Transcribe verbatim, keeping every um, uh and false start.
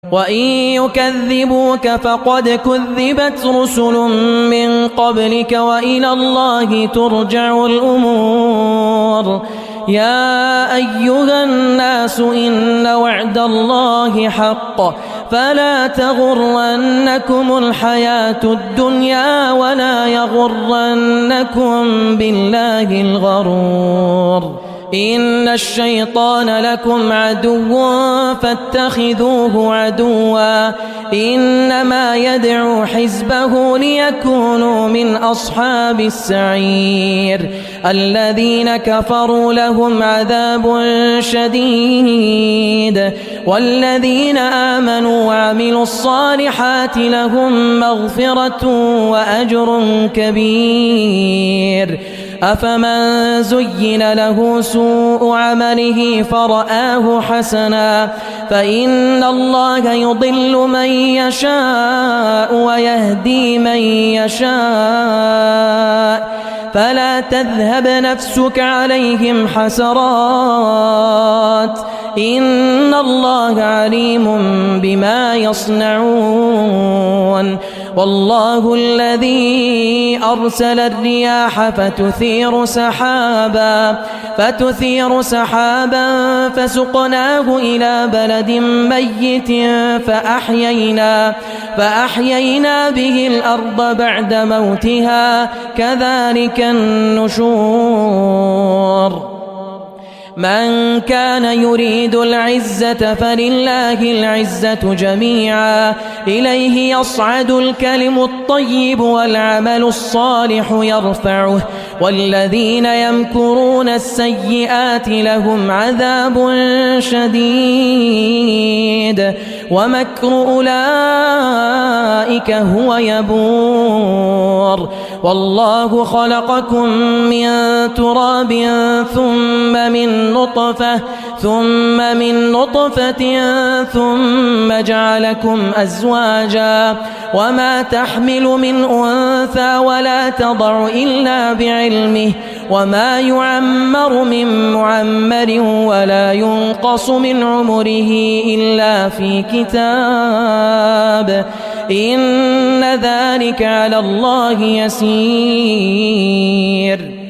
وإن يكذبوك فقد كذبت رسل من قبلك وإلى الله ترجع الأمور. يا أيها الناس إن وعد الله حق فلا تغرنكم الحياة الدنيا ولا يغرنكم بالله الغرور. إن الشيطان لكم عدو فاتخذوه عدوا إنما يدعو حزبه ليكونوا من أصحاب السعير. الذين كفروا لهم عذاب شديد والذين آمنوا وعملوا الصالحات لهم مغفرة وأجر كبير. أفمن زين له سوء عمله فرآه حسنا فإن الله يضل من يشاء ويهدي من يشاء فلا تذهب نفسك عليهم حسرات إن الله عليم بما يصنعون. والله الذي أرسل الرياح فتثير سحابا فتثير سحابا فسقناه إلى بلد ميت فأحيينا فأحيينا به الأرض بعد موتها كذلك النشور. من كان يريد العزة فلله العزة جميعا إليه يصعد الكلم الطيب والعمل الصالح يرفعه والذين يمكرون السيئات لهم عذاب شديد ومكر أولئك هو يبور. والله خلقكم من تراب ثم من نطفة ثم من نطفة ثم جعلكم أزواجا وما تحمل من أنثى ولا تضع إلا بعلمه وما يعمر من معمر ولا ينقص من عمره إلا في كتاب إن ذلك على الله يسير.